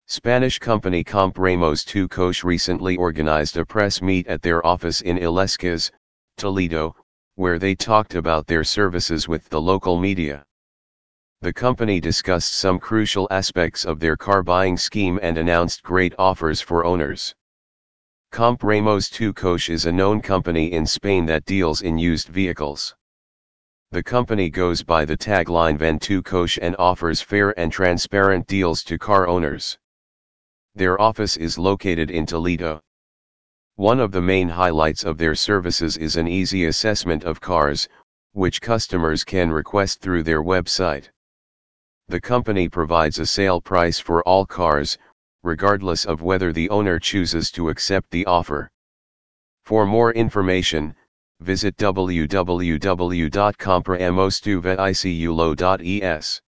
Spanish company Compramos Tu Coche recently organized a press meet at their office in Illescas, Toledo, where they talked about their services with the local media. The company discussed some crucial aspects of their car buying scheme and announced great offers for owners. Compramos Tu Coche is a known company in Spain that deals in used vehicles. The company goes by the tagline Ven Tu Coche and offers fair and transparent deals to car owners. Their office is located in Toledo. One of the main highlights of their services is an easy assessment of cars, which customers can request through their website. The company provides a sale price for all cars, regardless of whether the owner chooses to accept the offer. For more information, visit www.compramostuveiciulo.es.